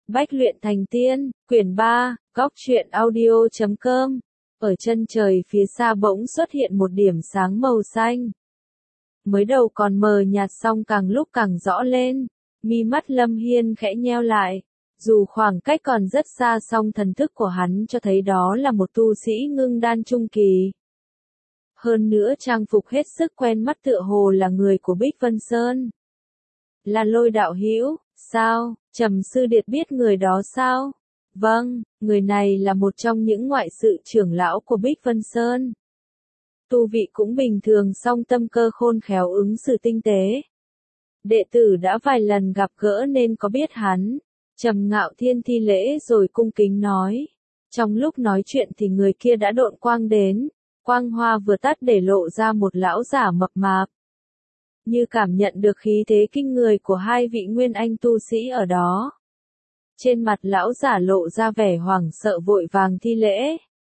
Bách luyện thành tiên, quyển 3, góc truyện audio.com. Ở chân trời phía xa bỗng xuất hiện một điểm sáng màu xanh. Mới đầu còn mờ nhạt xong càng lúc càng rõ lên, mi mắt Lâm Hiên khẽ nheo lại. Dù khoảng cách còn rất xa song thần thức của hắn cho thấy đó là một tu sĩ ngưng đan trung kỳ. Hơn nữa trang phục hết sức quen mắt tựa hồ là người của Bích Vân Sơn. Là Lôi đạo hữu, sao, Trầm Sư Điệt biết người đó sao? Vâng, người này là một trong những ngoại sự trưởng lão của Bích Vân Sơn. Tu vị cũng bình thường song tâm cơ khôn khéo ứng xử tinh tế. Đệ tử đã vài lần gặp gỡ nên có biết hắn. Trầm Ngạo Thiên thi lễ rồi cung kính nói. Trong lúc nói chuyện thì người kia đã độn quang đến. Quang hoa vừa tắt để lộ ra một lão giả mập mạp. Như cảm nhận được khí thế kinh người của hai vị nguyên anh tu sĩ ở đó. Trên mặt lão giả lộ ra vẻ hoảng sợ vội vàng thi lễ.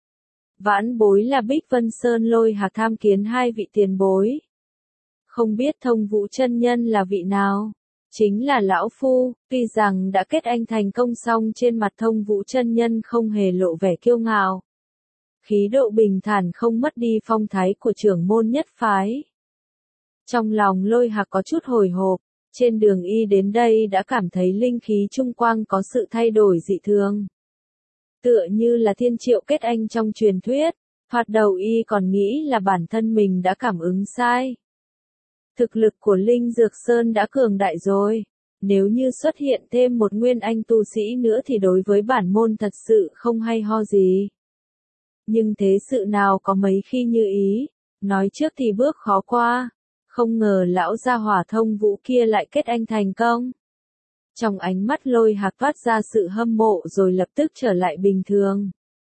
Vãn bối là Bích Vân Sơn Lôi Hạc tham kiến hai vị tiền bối. Không biết Thông Vũ chân nhân là vị nào? Chính là lão phu. Tuy rằng đã kết anh thành công song trên mặt Thông Vũ chân nhân không hề lộ vẻ kiêu ngạo. Khí độ bình thản không mất đi phong thái của trưởng môn nhất phái. Trong lòng Lôi Hạc có chút hồi hộp, trên đường y đến đây đã cảm thấy linh khí trung quang có sự thay đổi dị thường. Tựa như là thiên triệu kết anh trong truyền thuyết, thoạt đầu y còn nghĩ là bản thân mình đã cảm ứng sai. Thực lực của Linh Dược Sơn đã cường đại rồi, nếu như xuất hiện thêm một nguyên anh tu sĩ nữa thì đối với bản môn thật sự không hay ho gì. Nhưng thế sự nào có mấy khi như ý, nói trước thì bước khó qua. Không ngờ lão gia hỏa Thông Vũ kia lại kết anh thành công. Trong ánh mắt Lôi Hạc phát ra sự hâm mộ rồi lập tức trở lại bình thường.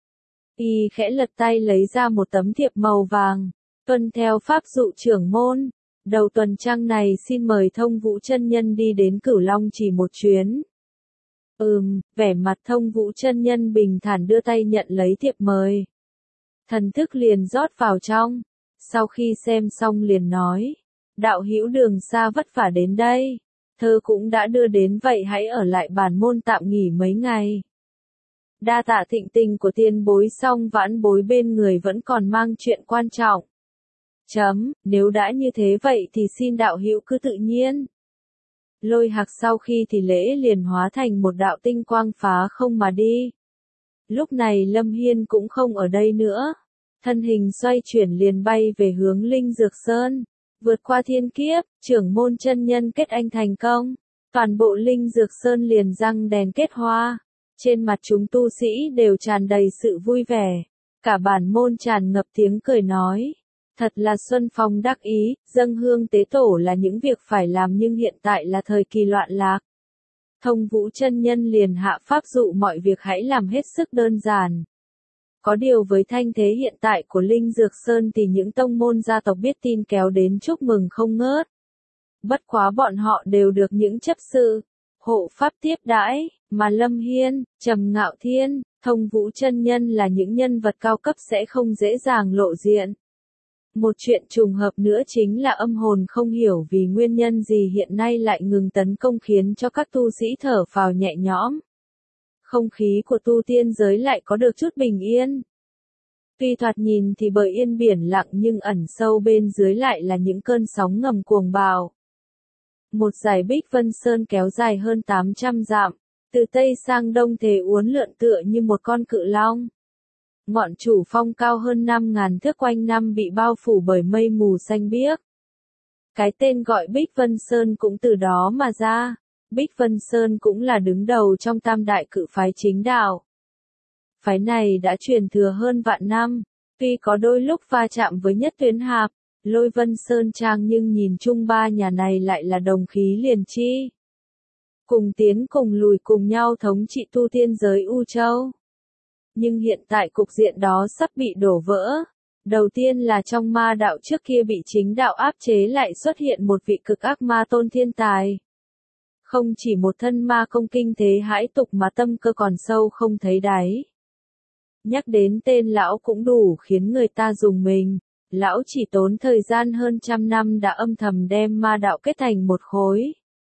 Y khẽ lật tay lấy ra một tấm thiệp màu vàng, tuân theo pháp dụ trưởng môn. Đầu tuần trăng này xin mời Thông Vũ chân nhân đi đến Cửu Long chỉ một chuyến. Vẻ mặt Thông Vũ chân nhân bình thản đưa tay nhận lấy thiệp mời. Thần thức liền rót vào trong, sau khi xem xong liền nói. Đạo hữu đường xa vất vả đến đây, thơ cũng đã đưa đến vậy hãy ở lại bản môn tạm nghỉ mấy ngày. Đa tạ thịnh tình của tiền bối song vãn bối bên người vẫn còn mang chuyện quan trọng. Nếu đã như thế vậy thì xin đạo hữu cứ tự nhiên. Lôi Hạc sau khi thì lễ liền hóa thành một đạo tinh quang phá không mà đi. Lúc này Lâm Hiên cũng không ở đây nữa, thân hình xoay chuyển liền bay về hướng Linh Dược Sơn. Vượt qua thiên kiếp, trưởng môn chân nhân kết anh thành công. Toàn bộ Linh Dược Sơn liền răng đèn kết hoa. Trên mặt chúng tu sĩ đều tràn đầy sự vui vẻ. Cả bản môn tràn ngập tiếng cười nói. Thật là xuân phong đắc ý, dâng hương tế tổ là những việc phải làm nhưng hiện tại là thời kỳ loạn lạc. Thông Vũ chân nhân liền hạ pháp dụ mọi việc hãy làm hết sức đơn giản. Có điều với thanh thế hiện tại của Linh Dược Sơn thì những tông môn gia tộc biết tin kéo đến chúc mừng không ngớt. Bất quá bọn họ đều được những chấp sự, hộ pháp tiếp đãi, mà Lâm Hiên, Trầm Ngạo Thiên, Thông Vũ chân nhân là những nhân vật cao cấp sẽ không dễ dàng lộ diện. Một chuyện trùng hợp nữa chính là âm hồn không hiểu vì nguyên nhân gì hiện nay lại ngừng tấn công khiến cho các tu sĩ thở phào nhẹ nhõm. Không khí của tu tiên giới lại có được chút bình yên. Tuy thoạt nhìn thì bờ yên biển lặng nhưng ẩn sâu bên dưới lại là những cơn sóng ngầm cuồng bạo. Một dải Bích Vân Sơn kéo dài hơn 800 dặm, từ Tây sang Đông thề uốn lượn tựa như một con cự long. Ngọn chủ phong cao hơn 5.000 thước quanh năm bị bao phủ bởi mây mù xanh biếc. Cái tên gọi Bích Vân Sơn cũng từ đó mà ra. Bích Vân Sơn cũng là đứng đầu trong tam đại cự phái chính đạo. Phái này đã truyền thừa hơn vạn năm, tuy có đôi lúc va chạm với Nhất Tuyến Hạp, Lôi Vân Sơn Trang nhưng nhìn chung ba nhà này lại là đồng khí liền chi. Cùng tiến cùng lùi cùng nhau thống trị tu tiên giới U Châu. Nhưng hiện tại cục diện đó sắp bị đổ vỡ. Đầu tiên là trong ma đạo trước kia bị chính đạo áp chế lại xuất hiện một vị cực ác ma tôn thiên tài. Không chỉ một thân ma công kinh thế hãi tục mà tâm cơ còn sâu không thấy đáy. Nhắc đến tên lão cũng đủ khiến người ta rùng mình. Lão chỉ tốn thời gian hơn 100 năm đã âm thầm đem ma đạo kết thành một khối.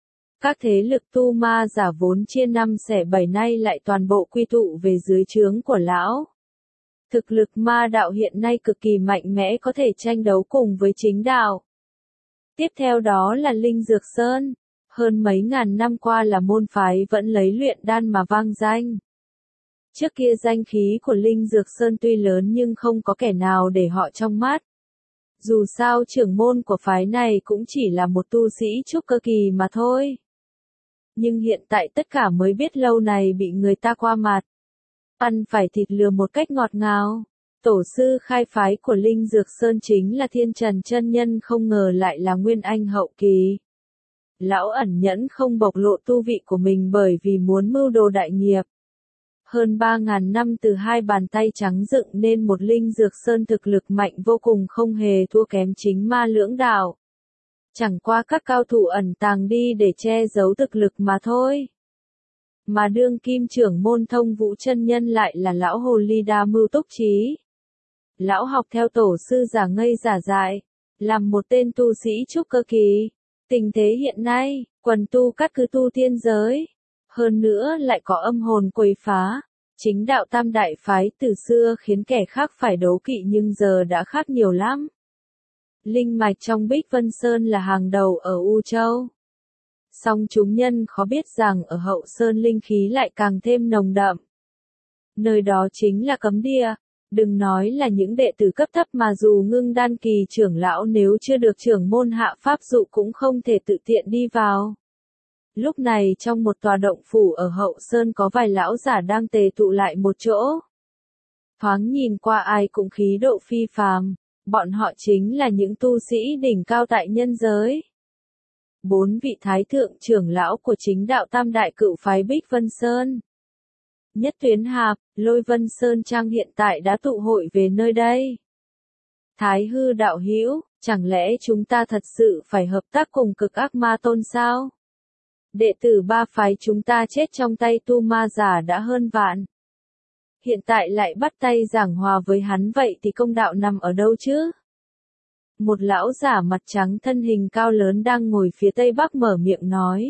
Các thế lực tu ma giả vốn chia năm xẻ bảy nay lại toàn bộ quy tụ về dưới trướng của lão. Thực lực ma đạo hiện nay cực kỳ mạnh mẽ, có thể tranh đấu cùng với chính đạo. Tiếp theo đó là Linh Dược Sơn. Hơn mấy ngàn năm qua là môn phái vẫn lấy luyện đan mà vang danh. Trước kia danh khí của Linh Dược Sơn tuy lớn nhưng không có kẻ nào để họ trong mắt. Dù sao trưởng môn của phái này cũng chỉ là một tu sĩ trúc cơ kỳ mà thôi. Nhưng hiện tại tất cả mới biết lâu này bị người ta qua mặt. Ăn phải thịt lừa một cách ngọt ngào. Tổ sư khai phái của Linh Dược Sơn chính là Thiên Trần chân nhân, không ngờ lại là Nguyên Anh hậu kỳ. Lão ẩn nhẫn không bộc lộ tu vị của mình bởi vì muốn mưu đồ đại nghiệp. Hơn 3.000 năm từ hai bàn tay trắng dựng nên một Linh Dược Sơn thực lực mạnh vô cùng, không hề thua kém chính ma lưỡng đạo. Chẳng qua các cao thủ ẩn tàng đi để che giấu thực lực mà thôi. Mà đương kim trưởng môn Thông Vũ chân nhân lại là lão hồ ly đa mưu túc trí. Lão học theo tổ sư giả ngây giả dại, làm một tên tu sĩ trúc cơ kỳ. Tình thế hiện nay, quần tu cắt cứ tu thiên giới. Hơn nữa lại có âm hồn quấy phá. Chính đạo tam đại phái từ xưa khiến kẻ khác phải đố kỵ nhưng giờ đã khác nhiều lắm. Linh mạch trong Bích Vân Sơn là hàng đầu ở U Châu. Song chúng nhân khó biết rằng ở Hậu Sơn linh khí lại càng thêm nồng đậm. Nơi đó chính là cấm địa. Đừng nói là những đệ tử cấp thấp mà dù ngưng đan kỳ trưởng lão nếu chưa được trưởng môn hạ pháp dụ cũng không thể tự tiện đi vào. Lúc này trong một tòa động phủ ở Hậu Sơn có vài lão giả đang tề tụ lại một chỗ. Thoáng nhìn qua ai cũng khí độ phi phàm, bọn họ chính là những tu sĩ đỉnh cao tại nhân giới. 4 vị thái thượng trưởng lão của chính đạo tam đại cựu phái Bích Vân Sơn. Nhất Tuyến Hạp, Lôi Vân Sơn Trang hiện tại đã tụ hội về nơi đây. Thái hư đạo hữu, chẳng lẽ chúng ta thật sự phải hợp tác cùng Cực Ác Ma Tôn sao? Đệ tử ba phái chúng ta chết trong tay tu ma giả đã hơn vạn. Hiện tại lại bắt tay giảng hòa với hắn, vậy thì công đạo nằm ở đâu chứ? Một lão giả mặt trắng thân hình cao lớn đang ngồi phía tây bắc mở miệng nói.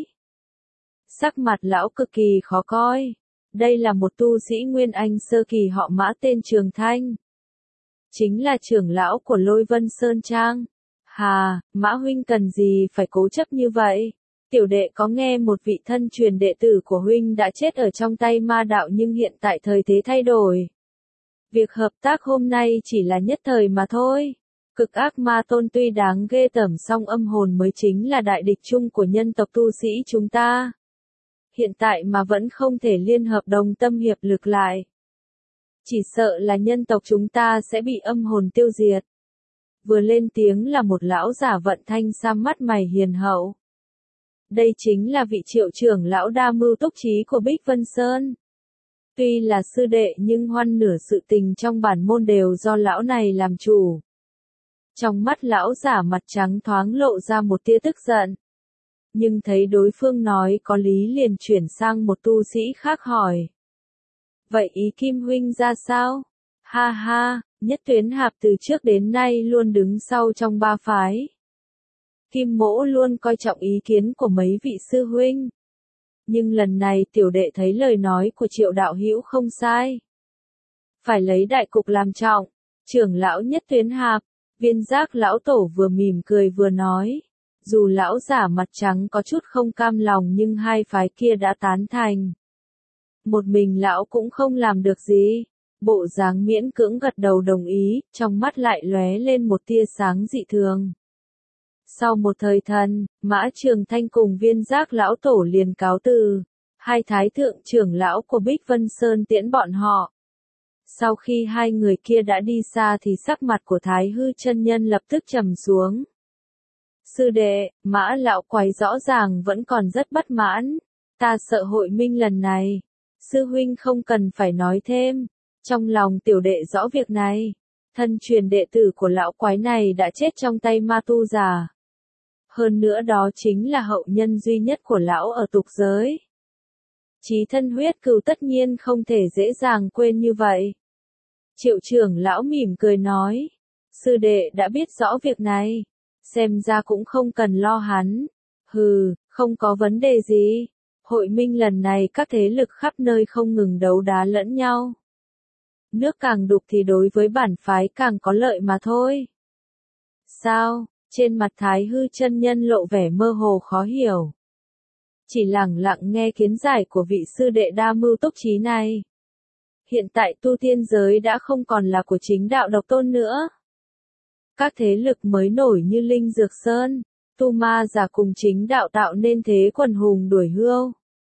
Sắc mặt lão cực kỳ khó coi. Đây là một tu sĩ Nguyên Anh sơ kỳ họ Mã tên Trường Thanh. Chính là trưởng lão của Lôi Vân Sơn Trang. Hà, Mã huynh cần gì phải cố chấp như vậy? Tiểu đệ có nghe một vị thân truyền đệ tử của huynh đã chết ở trong tay ma đạo nhưng hiện tại thời thế thay đổi. Việc hợp tác hôm nay chỉ là nhất thời mà thôi. Cực Ác Ma Tôn tuy đáng ghê tởm song âm hồn mới chính là đại địch chung của nhân tộc tu sĩ chúng ta. Hiện tại mà vẫn không thể liên hợp đồng tâm hiệp lực lại. Chỉ sợ là nhân tộc chúng ta sẽ bị âm hồn tiêu diệt. Vừa lên tiếng là một lão giả vận thanh sam mắt mày hiền hậu. Đây chính là vị Triệu trưởng lão đa mưu túc trí của Bích Vân Sơn. Tuy là sư đệ nhưng hoăn nửa sự tình trong bản môn đều do lão này làm chủ. Trong mắt lão giả mặt trắng thoáng lộ ra một tia tức giận. Nhưng thấy đối phương nói có lý liền chuyển sang một tu sĩ khác hỏi. Vậy ý Kim huynh ra sao? Ha ha, Nhất Tuyến Hạp từ trước đến nay luôn đứng sau trong ba phái. Kim mỗ luôn coi trọng ý kiến của mấy vị sư huynh. Nhưng lần này tiểu đệ thấy lời nói của Triệu đạo hữu không sai. Phải lấy đại cục làm trọng. Trưởng lão Nhất Tuyến Hạp, Viên Giác lão tổ vừa mỉm cười vừa nói. Dù lão giả mặt trắng có chút không cam lòng nhưng hai phái kia đã tán thành. Một mình lão cũng không làm được gì. Bộ dáng miễn cưỡng gật đầu đồng ý, trong mắt lại lóe lên một tia sáng dị thường. Sau một thời thần, Mã Trường Thanh cùng Viên Giác lão tổ liền cáo từ. Hai thái thượng trưởng lão của Bích Vân Sơn tiễn bọn họ. Sau khi hai người kia đã đi xa thì sắc mặt của Thái hư chân nhân lập tức trầm xuống. Sư đệ, Mã lão quái rõ ràng vẫn còn rất bất mãn. Ta sợ hội minh lần này. Sư huynh không cần phải nói thêm. Trong lòng tiểu đệ rõ việc này. Thân truyền đệ tử của lão quái này đã chết trong tay ma tu già. Hơn nữa đó chính là hậu nhân duy nhất của lão ở tục giới. Chí thân huyết cừu tất nhiên không thể dễ dàng quên như vậy. Triệu trưởng lão mỉm cười nói. Sư đệ đã biết rõ việc này. Xem ra cũng không cần lo hắn. Hừ, Không có vấn đề gì. Hội minh lần này các thế lực khắp nơi không ngừng đấu đá lẫn nhau. Nước càng đục thì đối với bản phái càng có lợi mà thôi. Sao? Trên mặt Thái Hư chân nhân lộ vẻ mơ hồ khó hiểu. Chỉ lẳng lặng nghe kiến giải của vị sư đệ đa mưu túc trí này. Hiện tại tu tiên giới đã không còn là của chính đạo độc tôn nữa. Các thế lực mới nổi như Linh Dược Sơn, Tu Ma Giả cùng chính đạo tạo nên thế quần hùng đuổi hươu.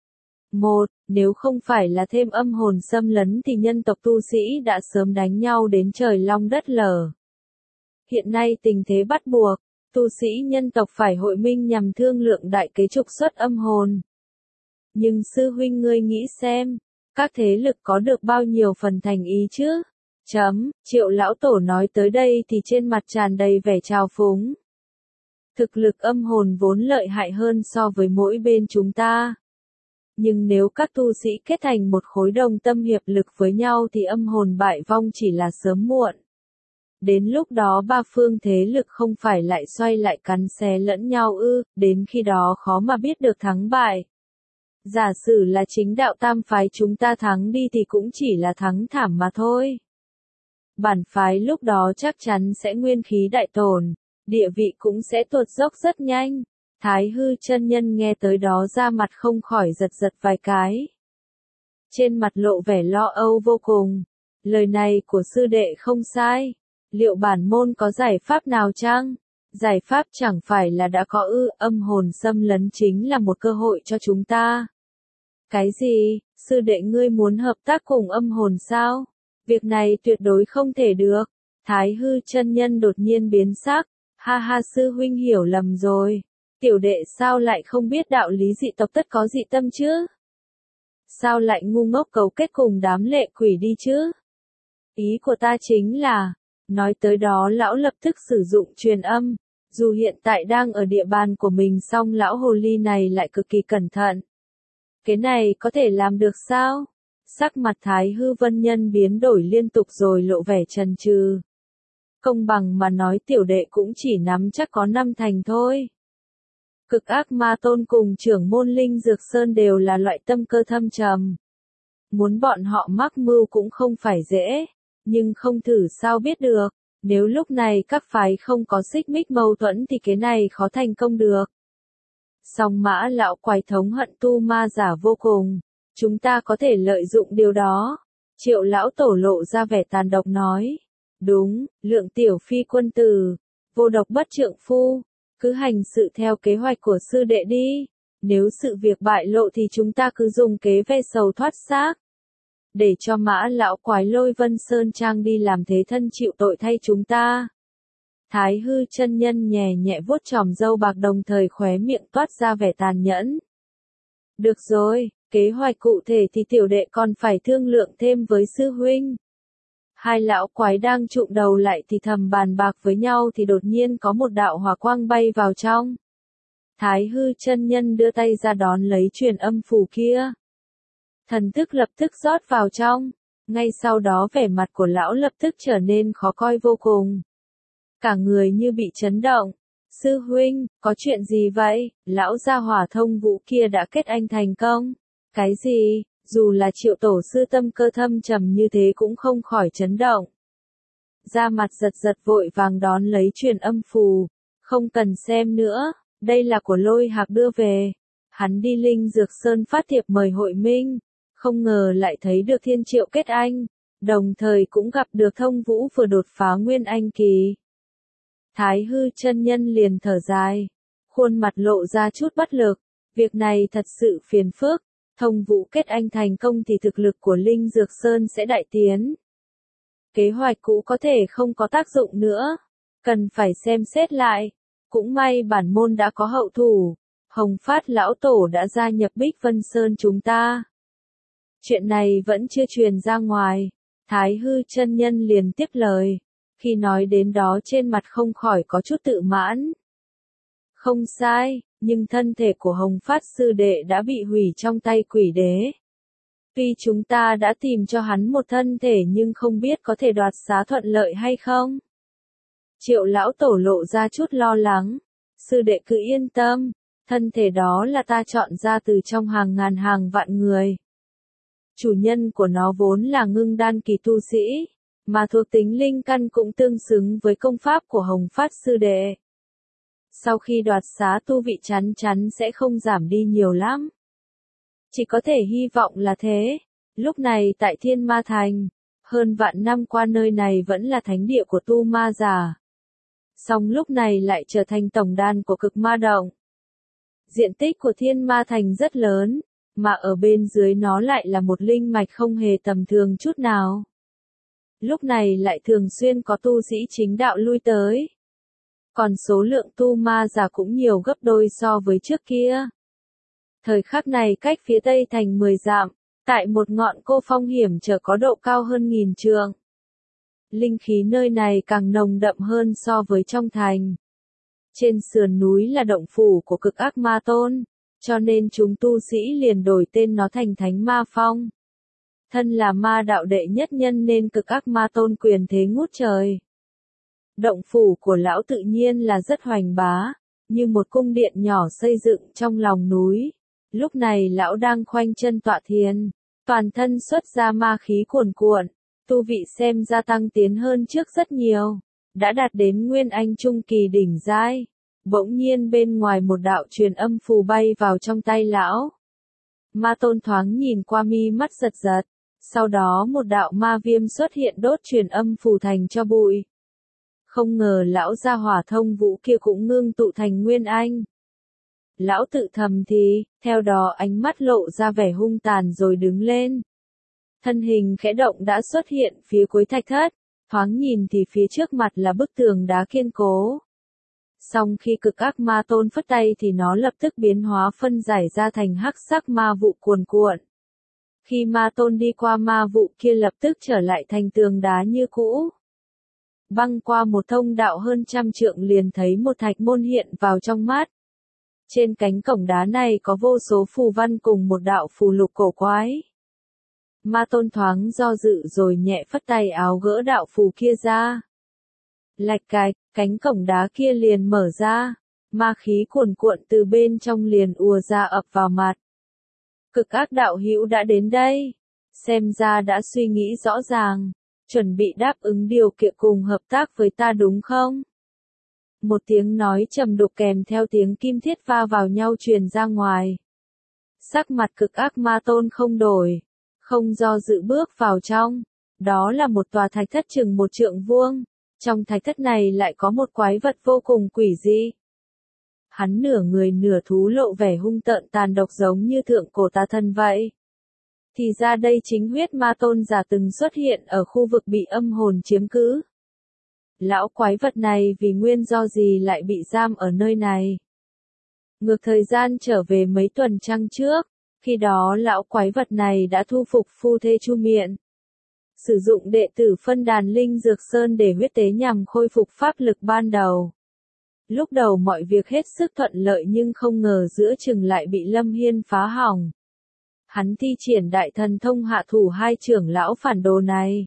Nếu không phải là thêm âm hồn xâm lấn thì nhân tộc tu sĩ đã sớm đánh nhau đến trời long đất lở. Hiện nay tình thế bắt buộc, tu sĩ nhân tộc phải hội minh nhằm thương lượng đại kế trục xuất âm hồn. Nhưng sư huynh ngươi nghĩ xem, các thế lực có được bao nhiêu phần thành ý chứ? Triệu lão tổ nói tới đây thì trên mặt tràn đầy vẻ trào phúng. Thực lực âm hồn vốn lợi hại hơn so với mỗi bên chúng ta. Nhưng nếu các tu sĩ kết thành một khối đồng tâm hiệp lực với nhau thì âm hồn bại vong chỉ là sớm muộn. Đến lúc đó ba phương thế lực không phải lại xoay lại cắn xé lẫn nhau ư, đến khi đó khó mà biết được thắng bại. Giả sử là chính đạo tam phái chúng ta thắng đi thì cũng chỉ là thắng thảm mà thôi. Bản phái lúc đó chắc chắn sẽ nguyên khí đại tổn, địa vị cũng sẽ tuột dốc rất nhanh. Thái Hư chân nhân nghe tới đó ra mặt không khỏi giật giật vài cái. Trên mặt lộ vẻ lo âu vô cùng. Lời này của sư đệ không sai. Liệu bản môn có giải pháp nào chăng? Giải pháp chẳng phải là đã có ư, âm hồn xâm lấn chính là một cơ hội cho chúng ta. Cái gì? Sư đệ ngươi muốn hợp tác cùng âm hồn sao? Việc này tuyệt đối không thể được. Thái Hư chân nhân đột nhiên biến sắc. Ha ha, sư huynh hiểu lầm rồi. Tiểu đệ sao lại không biết đạo lý dị tộc tất có dị tâm chứ? Sao lại ngu ngốc cấu kết cùng đám lệ quỷ đi chứ? Ý của ta chính là, nói tới đó lão lập tức sử dụng truyền âm, dù hiện tại đang ở địa bàn của mình song lão hồ ly này lại cực kỳ cẩn thận. Cái này có thể làm được sao? Sắc mặt Thái Hư Vân Nhân biến đổi liên tục rồi lộ vẻ chần chừ. Công bằng mà nói tiểu đệ cũng chỉ nắm chắc có 5 thành thôi. Cực ác ma tôn cùng trưởng môn Linh Dược Sơn đều là loại tâm cơ thâm trầm. Muốn bọn họ mắc mưu cũng không phải dễ, nhưng không thử sao biết được, nếu lúc này các phái không có xích mích mâu thuẫn thì cái này khó thành công được. Song Mã lão quái thống hận Tu Ma Giả vô cùng, chúng ta có thể lợi dụng điều đó. Triệu lão tổ lộ ra vẻ tàn độc nói. Đúng, Lượng tiểu phi quân tử, vô độc bất trượng phu. Cứ hành sự theo kế hoạch của sư đệ đi. Nếu sự việc bại lộ thì chúng ta cứ dùng kế ve sầu thoát xác. Để cho Mã lão quái lôi Vân Sơn Trang đi làm thế thân chịu tội thay chúng ta. Thái Hư chân nhân nhẹ nhẹ vuốt chòm râu bạc đồng thời khóe miệng toát ra vẻ tàn nhẫn. Được rồi, kế hoạch cụ thể thì tiểu đệ còn phải thương lượng thêm với sư huynh. Hai lão quái đang trụm đầu lại thì thầm bàn bạc với nhau thì đột nhiên có một đạo hỏa quang bay vào trong. Thái Hư chân nhân đưa tay ra đón lấy truyền âm phù kia. Thần thức lập tức rót vào trong. Ngay sau đó vẻ mặt của lão lập tức trở nên khó coi vô cùng. Cả người như bị chấn động. Sư huynh, có chuyện gì vậy? Lão gia hỏa thông vũ kia đã kết anh thành công. Cái gì? Dù là Triệu tổ sư tâm cơ thâm trầm như thế cũng không khỏi chấn động. Da mặt giật giật vội vàng đón lấy truyền âm phù. Không cần xem nữa, đây là của Lôi Hạc đưa về. Hắn đi Linh Dược Sơn phát thiệp mời hội minh. Không ngờ lại thấy được Thiên Triệu kết anh. Đồng thời cũng gặp được Thông Vũ vừa đột phá Nguyên Anh kỳ. Thái Hư chân nhân liền thở dài. Khuôn mặt lộ ra chút bất lực. Việc này thật sự phiền phức. Thông Vũ kết anh thành công thì thực lực của Linh Dược Sơn sẽ đại tiến. Kế hoạch cũ có thể không có tác dụng nữa. Cần phải xem xét lại. Cũng may bản môn đã có hậu thủ. Hồng Phát lão tổ đã gia nhập Bích Vân Sơn chúng ta. Chuyện này vẫn chưa truyền ra ngoài. Thái Hư chân nhân liền tiếp lời. Khi nói đến đó trên mặt không khỏi có chút tự mãn. Không sai, nhưng thân thể của Hồng Phát sư đệ đã bị hủy trong tay quỷ đế. Tuy chúng ta đã tìm cho hắn một thân thể nhưng không biết có thể đoạt xá thuận lợi hay không. Triệu lão tổ lộ ra chút lo lắng. Sư đệ cứ yên tâm, Thân thể đó là ta chọn ra từ trong hàng ngàn hàng vạn người. Chủ nhân của nó vốn là ngưng đan kỳ tu sĩ, mà thuộc tính linh căn cũng tương xứng với công pháp của Hồng Phát Sư Đệ. Sau khi đoạt xá tu vị chắn chắn sẽ không giảm đi nhiều lắm. Chỉ có thể hy vọng là thế. Lúc này tại Thiên Ma Thành, hơn vạn năm qua nơi này vẫn là thánh địa của tu ma giả. Song lúc này lại trở thành tổng đàn của cực ma động. Diện tích của Thiên Ma Thành rất lớn, mà ở bên dưới nó lại là một linh mạch không hề tầm thường chút nào. Lúc này lại thường xuyên có tu sĩ chính đạo lui tới. Còn số lượng tu ma giả cũng nhiều gấp đôi so với trước kia. Thời khắc này cách phía tây thành 10 dặm, tại một ngọn cô phong hiểm trở có độ cao hơn 1000 trượng. Linh khí nơi này càng nồng đậm hơn so với trong thành. Trên sườn núi là động phủ của cực ác ma tôn, cho nên chúng tu sĩ liền đổi tên nó thành Thánh Ma Phong. Thân là ma đạo đệ nhất nhân nên cực ác ma tôn quyền thế ngút trời. Động phủ của lão tự nhiên là rất hoành bá, như một cung điện nhỏ xây dựng trong lòng núi. Lúc này lão đang khoanh chân tọa thiền, toàn thân xuất ra ma khí cuồn cuộn, tu vị xem ra tăng tiến hơn trước rất nhiều, đã đạt đến Nguyên Anh Trung Kỳ đỉnh giai. Bỗng nhiên bên ngoài một đạo truyền âm phù bay vào trong tay lão. Ma tôn thoáng nhìn qua mi mắt giật giật, sau đó một đạo ma viêm xuất hiện đốt truyền âm phù thành cho bụi. Không ngờ lão gia hỏa thông vũ kia cũng ngưng tụ thành Nguyên Anh. Lão tự thầm thì, theo đó ánh mắt lộ ra vẻ hung tàn rồi đứng lên. Thân hình khẽ động đã xuất hiện phía cuối thạch thất, thoáng nhìn thì phía trước mặt là bức tường đá kiên cố. Song khi cực ác ma tôn phất tay thì nó lập tức biến hóa phân giải ra thành hắc sắc ma vụ cuồn cuộn. Khi ma tôn đi qua ma vụ kia lập tức trở lại thành tường đá như cũ. Băng qua một thông đạo hơn 100 trượng liền thấy một thạch môn hiện vào trong mắt. Trên cánh cổng đá này có vô số phù văn cùng một đạo phù lục cổ quái. Ma tôn thoáng do dự rồi nhẹ phất tay áo gỡ đạo phù kia ra. Lạch cạch, cánh cổng đá kia liền mở ra, ma khí cuồn cuộn từ bên trong liền ùa ra ập vào mặt. Cực ác đạo hữu đã đến đây, xem ra đã suy nghĩ rõ ràng, chuẩn bị đáp ứng điều kiện cùng hợp tác với ta đúng không? Một tiếng nói trầm đục kèm theo tiếng kim thiết va vào nhau truyền ra ngoài. Sắc mặt cực ác ma tôn không đổi, không do dự bước vào trong, đó là một tòa thạch thất chừng 1 trượng vuông. Trong thạch thất này lại có một quái vật vô cùng quỷ dị. Hắn nửa người nửa thú lộ vẻ hung tợn tàn độc giống như thượng cổ tà thần vậy. Thì ra đây chính huyết ma tôn giả từng xuất hiện ở khu vực bị âm hồn chiếm cứ. Lão quái vật này vì nguyên do gì lại bị giam ở nơi này? Ngược thời gian trở về mấy tuần trăng trước, khi đó lão quái vật này đã thu phục phu thê Chu Miện. Sử dụng đệ tử phân đàn linh dược sơn để huyết tế nhằm khôi phục pháp lực ban đầu. Lúc đầu mọi việc hết sức thuận lợi nhưng không ngờ giữa chừng lại bị Lâm Hiên phá hỏng. Hắn thi triển đại thần thông hạ thủ 2 trưởng lão phản đồ này.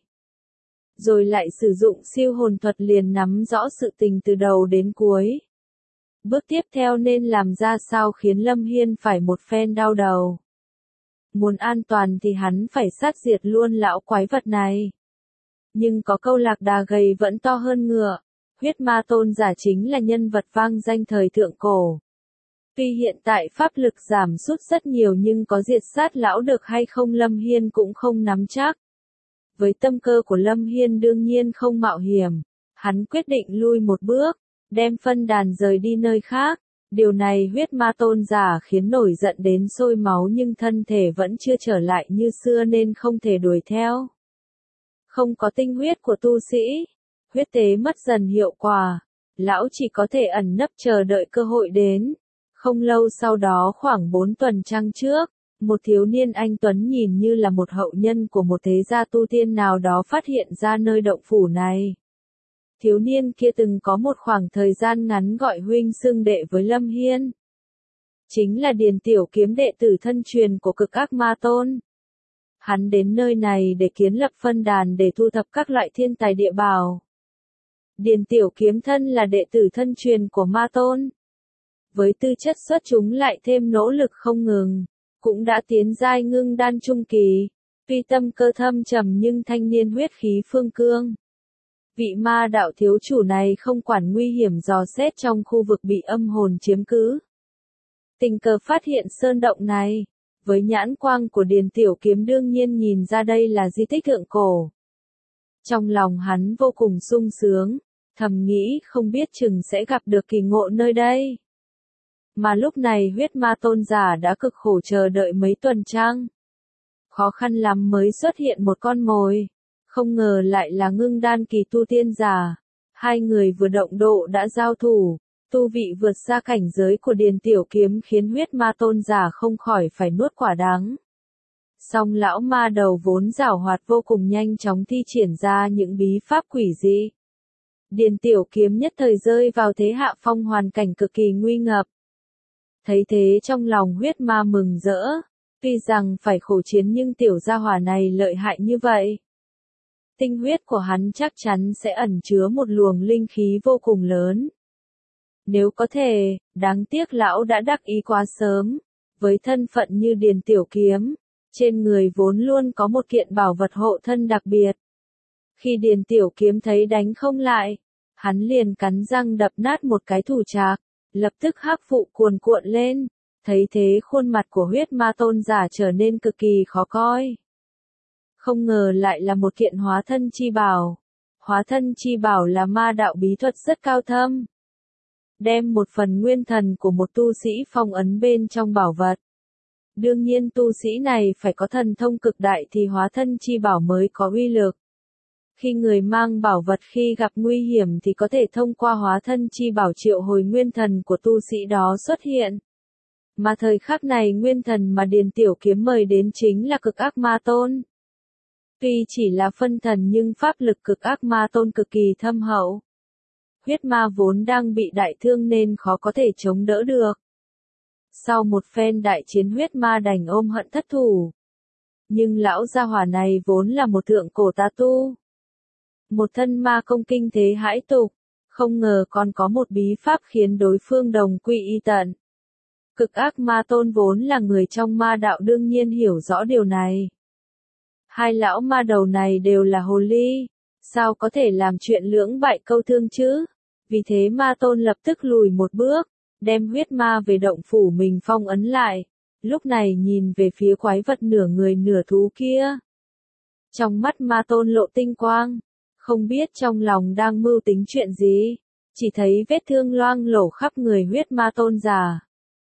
Rồi lại sử dụng siêu hồn thuật liền nắm rõ sự tình từ đầu đến cuối. Bước tiếp theo nên làm ra sao khiến Lâm Hiên phải một phen đau đầu. Muốn an toàn thì hắn phải sát diệt luôn lão quái vật này. Nhưng có câu lạc đà gầy vẫn to hơn ngựa, huyết ma tôn giả chính là nhân vật vang danh thời thượng cổ. Tuy hiện tại pháp lực giảm sút rất nhiều nhưng có diệt sát lão được hay không Lâm Hiên cũng không nắm chắc. Với tâm cơ của Lâm Hiên đương nhiên không mạo hiểm, hắn quyết định lui một bước, đem phân đàn rời đi nơi khác. Điều này huyết ma tôn giả khiến nổi giận đến sôi máu nhưng thân thể vẫn chưa trở lại như xưa nên không thể đuổi theo. Không có tinh huyết của tu sĩ, huyết tế mất dần hiệu quả, lão chỉ có thể ẩn nấp chờ đợi cơ hội đến. Không lâu sau đó khoảng 4 tuần trăng trước, một thiếu niên anh tuấn nhìn như là một hậu nhân của một thế gia tu tiên nào đó phát hiện ra nơi động phủ này. Thiếu niên kia từng có một khoảng thời gian ngắn gọi huynh xưng đệ với Lâm Hiên. Chính là Điền Tiểu Kiếm đệ tử thân truyền của cực ác ma tôn. Hắn đến nơi này để kiến lập phân đàn để thu thập các loại thiên tài địa bảo. Điền Tiểu Kiếm thân là đệ tử thân truyền của ma tôn. với tư chất xuất chúng lại thêm nỗ lực không ngừng, cũng đã tiến giai ngưng đan trung kỳ, tuy tâm cơ thâm trầm nhưng thanh niên huyết khí phương cương. Vị ma đạo thiếu chủ này không quản nguy hiểm dò xét trong khu vực bị âm hồn chiếm cứ. Tình cờ phát hiện sơn động này, với nhãn quang của Điền Tiểu Kiếm đương nhiên nhìn ra đây là di tích thượng cổ. Trong lòng hắn vô cùng sung sướng, thầm nghĩ không biết chừng sẽ gặp được kỳ ngộ nơi đây. Mà lúc này huyết ma tôn giả đã cực khổ chờ đợi mấy tuần trăng. Khó khăn lắm mới xuất hiện một con mồi, không ngờ lại là ngưng đan kỳ tu tiên giả. Hai người vừa động độ đã giao thủ, tu vị vượt xa cảnh giới của Điền Tiểu Kiếm khiến huyết ma tôn giả không khỏi phải nuốt quả đắng. Song lão ma đầu vốn giảo hoạt vô cùng nhanh chóng thi triển ra những bí pháp quỷ dị. Điền Tiểu Kiếm nhất thời rơi vào thế hạ phong hoàn cảnh cực kỳ nguy ngập. Thấy thế trong lòng huyết ma mừng rỡ, tuy rằng phải khổ chiến nhưng tiểu gia hỏa này lợi hại như vậy. Tinh huyết của hắn chắc chắn sẽ ẩn chứa một luồng linh khí vô cùng lớn. Nếu có thể, đáng tiếc lão đã đắc ý quá sớm, với thân phận như Điền Tiểu Kiếm, trên người vốn luôn có một kiện bảo vật hộ thân đặc biệt. Khi Điền Tiểu Kiếm thấy đánh không lại, hắn liền cắn răng đập nát một cái thủ trạc, lập tức hắc vụ cuồn cuộn lên, thấy thế khuôn mặt của huyết ma tôn giả trở nên cực kỳ khó coi. Không ngờ lại là một kiện hóa thân chi bảo. Hóa thân chi bảo là ma đạo bí thuật rất cao thâm. Đem một phần nguyên thần của một tu sĩ phong ấn bên trong bảo vật. Đương nhiên tu sĩ này phải có thần thông cực đại thì hóa thân chi bảo mới có uy lực. Khi người mang bảo vật khi gặp nguy hiểm thì có thể thông qua hóa thân chi bảo triệu hồi nguyên thần của tu sĩ đó xuất hiện. Mà thời khắc này nguyên thần mà Điền Tiểu Kiếm mời đến chính là cực ác ma tôn. Tuy chỉ là phân thần nhưng pháp lực cực ác ma tôn cực kỳ thâm hậu. Huyết ma vốn đang bị đại thương nên khó có thể chống đỡ được. Sau một phen đại chiến huyết ma đành ôm hận thất thủ. Nhưng lão gia hỏa này vốn là một thượng cổ tà tu. Một thân ma công kinh thế hãi tục, không ngờ còn có một bí pháp khiến đối phương đồng quy y tận. Cực ác ma tôn vốn là người trong ma đạo đương nhiên hiểu rõ điều này. Hai lão ma đầu này đều là hồ ly, sao có thể làm chuyện lưỡng bại câu thương chứ? Vì thế ma tôn lập tức lùi một bước, đem huyết ma về động phủ mình phong ấn lại. Lúc này nhìn về phía quái vật nửa người nửa thú kia. Trong mắt ma tôn lộ tinh quang, không biết trong lòng đang mưu tính chuyện gì, chỉ thấy vết thương loang lổ khắp người huyết ma tôn già.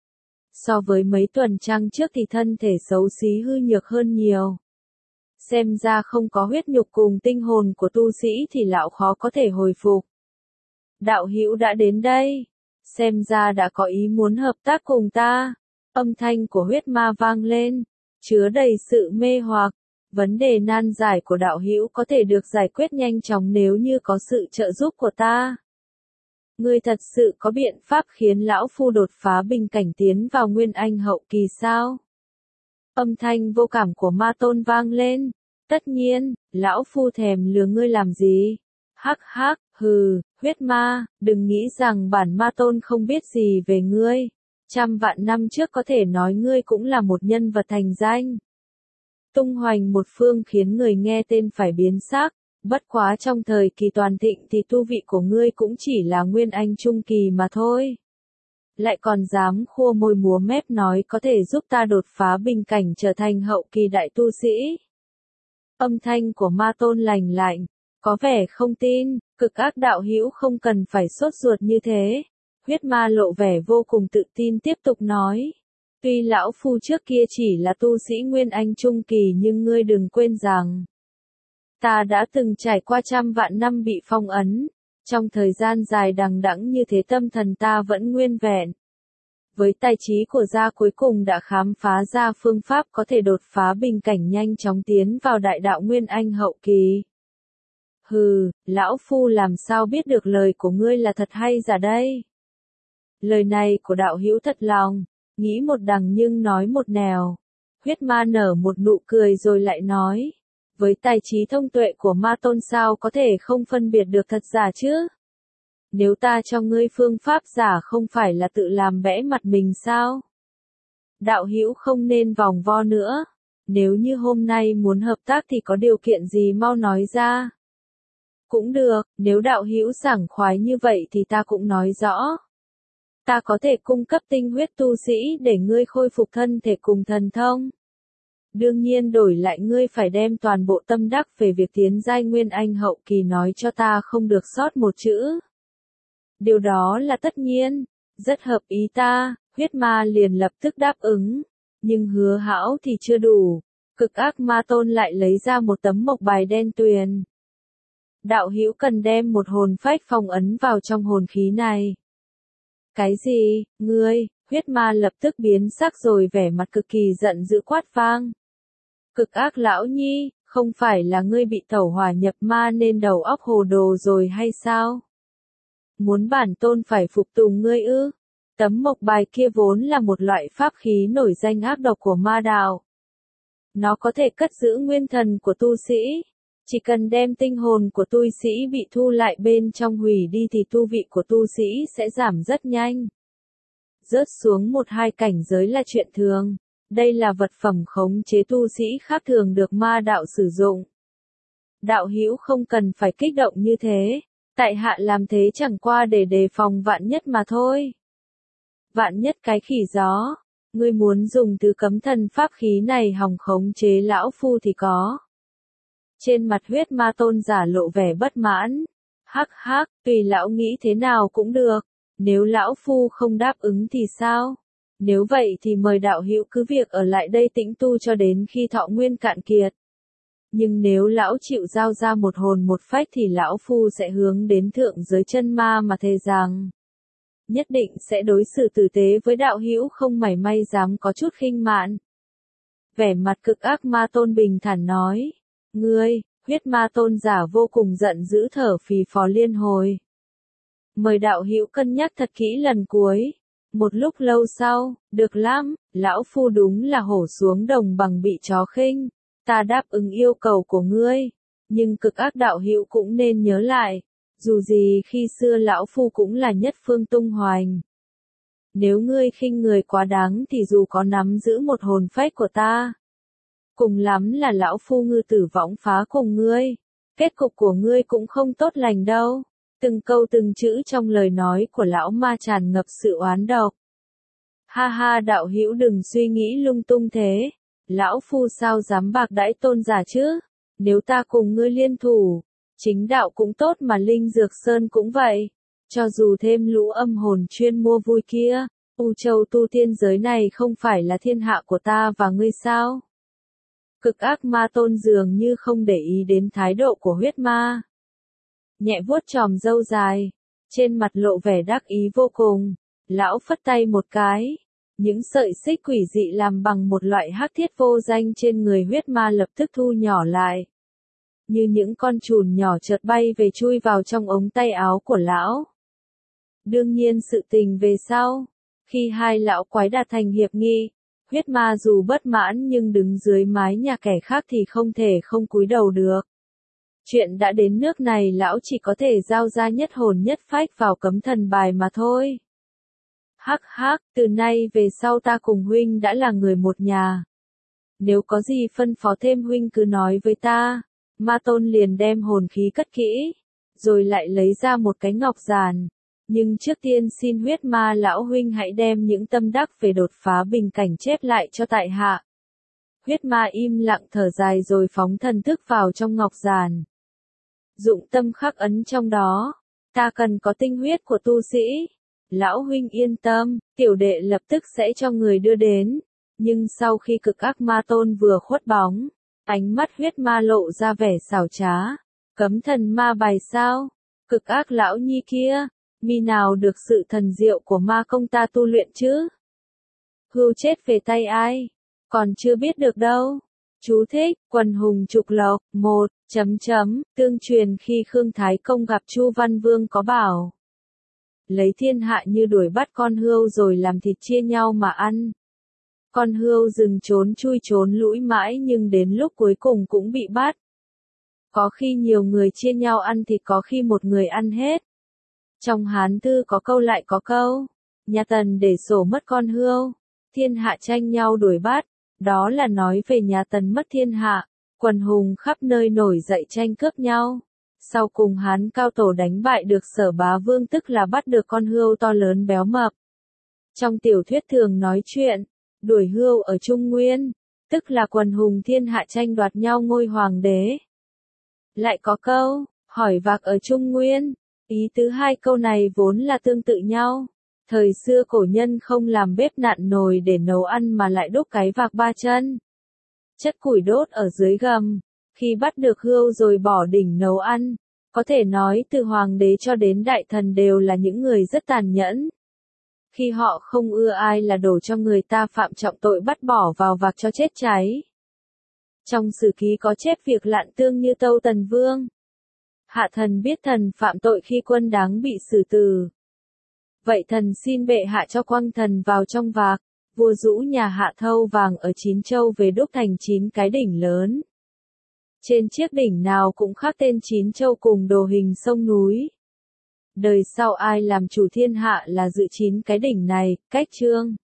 So với mấy tuần trăng trước thì thân thể xấu xí hư nhược hơn nhiều. Xem ra không có huyết nhục cùng tinh hồn của tu sĩ thì lão khó có thể hồi phục. Đạo hữu đã đến đây, xem ra đã có ý muốn hợp tác cùng ta. Âm thanh của huyết ma vang lên, chứa đầy sự mê hoặc. Vấn đề nan giải của đạo hữu có thể được giải quyết nhanh chóng nếu như có sự trợ giúp của ta. Ngươi thật sự có biện pháp khiến lão phu đột phá bình cảnh tiến vào nguyên anh hậu kỳ sao? Âm thanh vô cảm của ma tôn vang lên. Tất nhiên, lão phu thèm lừa ngươi làm gì? Hắc hắc, hừ, huyết ma, đừng nghĩ rằng bản ma tôn không biết gì về ngươi. Trăm vạn năm trước có thể nói ngươi cũng là một nhân vật thành danh. Tung hoành một phương khiến người nghe tên phải biến sắc, bất quá trong thời kỳ toàn thịnh thì tu vị của ngươi cũng chỉ là nguyên anh trung kỳ mà thôi. Lại còn dám khua môi múa mép nói có thể giúp ta đột phá bình cảnh trở thành hậu kỳ đại tu sĩ. Âm thanh của ma tôn lành lạnh, có vẻ không tin, cực ác đạo hữu không cần phải sốt ruột như thế. Huyết ma lộ vẻ vô cùng tự tin tiếp tục nói. Tuy lão phu trước kia chỉ là tu sĩ nguyên anh trung kỳ nhưng ngươi đừng quên rằng. Ta đã từng trải qua trăm vạn năm bị phong ấn. Trong thời gian dài đằng đẵng như thế tâm thần ta vẫn nguyên vẹn. Với tài trí của gia cuối cùng đã khám phá ra phương pháp có thể đột phá bình cảnh nhanh chóng tiến vào đại đạo nguyên anh hậu kỳ. Hừ, lão phu làm sao biết được lời của ngươi là thật hay giả đây? Lời này của đạo hữu thật lòng, nghĩ một đằng nhưng nói một nẻo. Huyết ma nở một nụ cười rồi lại nói. Với tài trí thông tuệ của ma tôn sao có thể không phân biệt được thật giả chứ? Nếu ta cho ngươi phương pháp giả không phải là tự làm bẽ mặt mình sao? Đạo hữu không nên vòng vo nữa. Nếu như hôm nay muốn hợp tác thì có điều kiện gì mau nói ra. Cũng được, nếu đạo hữu sảng khoái như vậy thì ta cũng nói rõ. Ta có thể cung cấp tinh huyết tu sĩ để ngươi khôi phục thân thể cùng thần thông. Đương nhiên đổi lại ngươi phải đem toàn bộ tâm đắc về việc tiến giai nguyên anh hậu kỳ nói cho ta không được sót một chữ. Điều đó là tất nhiên, rất hợp ý ta, huyết ma liền lập tức đáp ứng. Nhưng Hứa Hão thì chưa đủ, cực ác ma tôn lại lấy ra một tấm mộc bài đen tuyền. Đạo hữu cần đem một hồn phách phong ấn vào trong hồn khí này. Cái gì, ngươi? Huyết ma lập tức biến sắc rồi vẻ mặt cực kỳ giận dữ quát vang. Cực ác lão nhi, không phải là ngươi bị tẩu hỏa nhập ma nên đầu óc hồ đồ rồi hay sao? Muốn bản tôn phải phục tùng ngươi ư? Tấm mộc bài kia vốn là một loại pháp khí nổi danh ác độc của ma đạo. Nó có thể cất giữ nguyên thần của tu sĩ. Chỉ cần đem tinh hồn của tu sĩ bị thu lại bên trong hủy đi thì tu vị của tu sĩ sẽ giảm rất nhanh. Rớt xuống 1-2 cảnh giới là chuyện thường. Đây là vật phẩm khống chế tu sĩ khác thường được ma đạo sử dụng. Đạo hữu không cần phải kích động như thế. Tại hạ làm thế chẳng qua để đề phòng vạn nhất mà thôi. Vạn nhất cái khỉ gió. Ngươi muốn dùng thứ cấm thần pháp khí này hòng khống chế lão phu thì có. Trên mặt huyết ma tôn giả lộ vẻ bất mãn. Hắc hắc, tùy lão nghĩ thế nào cũng được. Nếu lão phu không đáp ứng thì sao? Nếu vậy thì mời đạo hữu cứ việc ở lại đây tĩnh tu cho đến khi thọ nguyên cạn kiệt. Nhưng nếu lão chịu giao ra một hồn một phách thì lão phu sẽ hướng đến thượng giới chân ma mà thề rằng nhất định sẽ đối xử tử tế với đạo hữu không mảy may dám có chút khinh mạn. Vẻ mặt cực ác ma tôn bình thản nói. Ngươi, huyết ma tôn giả vô cùng giận dữ thở phì phò liên hồi. Mời đạo hữu cân nhắc thật kỹ lần cuối. Một lúc lâu sau, được lắm, lão phu đúng là hổ xuống đồng bằng bị chó khinh. Ta đáp ứng yêu cầu của ngươi. Nhưng cực ác đạo hữu cũng nên nhớ lại. Dù gì khi xưa lão phu cũng là nhất phương tung hoành. Nếu ngươi khinh người quá đáng thì dù có nắm giữ một hồn phách của ta. Cùng lắm là lão phu ngư tử võng phá cùng ngươi. Kết cục của ngươi cũng không tốt lành đâu. Từng câu từng chữ trong lời nói của lão ma tràn ngập sự oán độc. Ha ha đạo hữu đừng suy nghĩ lung tung thế. Lão phu sao dám bạc đãi tôn giả chứ? Nếu ta cùng ngươi liên thủ, chính đạo cũng tốt mà Linh Dược Sơn cũng vậy. Cho dù thêm lũ âm hồn chuyên mua vui kia, U Châu tu tiên giới này không phải là thiên hạ của ta và ngươi sao? Cực ác ma tôn dường như không để ý đến thái độ của huyết ma. Nhẹ vuốt chòm râu dài, trên mặt lộ vẻ đắc ý vô cùng. Lão phất tay một cái. Những sợi xích quỷ dị làm bằng một loại hắc thiết vô danh trên người huyết ma lập tức thu nhỏ lại. Như những con chùn nhỏ chợt bay về chui vào trong ống tay áo của lão. Đương nhiên sự tình về sau, khi hai lão quái đạt thành hiệp nghị, huyết ma dù bất mãn nhưng đứng dưới mái nhà kẻ khác thì không thể không cúi đầu được. Chuyện đã đến nước này lão chỉ có thể giao ra nhất hồn nhất phách vào cấm thần bài mà thôi. Hắc hắc, từ nay về sau ta cùng huynh đã là người một nhà. Nếu có gì phân phó thêm huynh cứ nói với ta. Ma tôn liền đem hồn khí cất kỹ, rồi lại lấy ra một cái ngọc giản. Nhưng trước tiên xin huyết ma lão huynh hãy đem những tâm đắc về đột phá bình cảnh chép lại cho tại hạ. Huyết ma im lặng thở dài rồi phóng thần thức vào trong ngọc giản. Dụng tâm khắc ấn trong đó. Ta cần có tinh huyết của tu sĩ. Lão huynh yên tâm, tiểu đệ lập tức sẽ cho người đưa đến. Nhưng sau khi cực ác ma tôn vừa khuất bóng, ánh mắt huyết ma lộ ra vẻ xảo trá. Cấm thần ma bài sao? Cực ác lão nhi kia, mi nào được sự thần diệu của ma công ta tu luyện chứ? Hưu chết về tay ai? Còn chưa biết được đâu. Chú thích, quần hùng trục lộc, tương truyền khi Khương Thái Công gặp Chu Văn Vương có bảo. Lấy thiên hạ như đuổi bắt con hươu rồi làm thịt chia nhau mà ăn. Con hươu rừng trốn chui trốn lũi mãi nhưng đến lúc cuối cùng cũng bị bắt. Có khi nhiều người chia nhau ăn thì có khi một người ăn hết. Trong Hán Thư có câu lại có câu, nhà Tần để sổ mất con hươu, thiên hạ tranh nhau đuổi bắt, đó là nói về nhà Tần mất thiên hạ, quần hùng khắp nơi nổi dậy tranh cướp nhau. Sau cùng Hán Cao Tổ đánh bại được Sở Bá Vương, tức là bắt được con hươu to lớn béo mập. Trong tiểu thuyết thường nói chuyện, đuổi hươu ở Trung Nguyên, tức là quần hùng thiên hạ tranh đoạt nhau ngôi hoàng đế. Lại có câu, hỏi vạc ở Trung Nguyên, ý tứ hai câu này vốn là tương tự nhau. Thời xưa cổ nhân không làm bếp nặn nồi để nấu ăn mà lại đúc cái vạc ba chân. Chất củi đốt ở dưới gầm, khi bắt được hươu rồi bỏ đỉnh nấu ăn. Có thể nói từ hoàng đế cho đến đại thần đều là những người rất tàn nhẫn. Khi họ không ưa ai là đổ cho người ta phạm trọng tội bắt bỏ vào vạc cho chết cháy. Trong sử ký có chép việc Lạn Tương Như tâu Tần Vương. Hạ thần biết thần phạm tội khi quân đáng bị xử tử. Vậy thần xin bệ hạ cho quăng thần vào trong vạc. Vua Dũ nhà Hạ thâu vàng ở 9 châu về đúc thành 9 cái đỉnh lớn. Trên chiếc đỉnh nào cũng khắc tên 9 châu cùng đồ hình sông núi. Đời sau ai làm chủ thiên hạ là dự 9 cái đỉnh này, cách chương.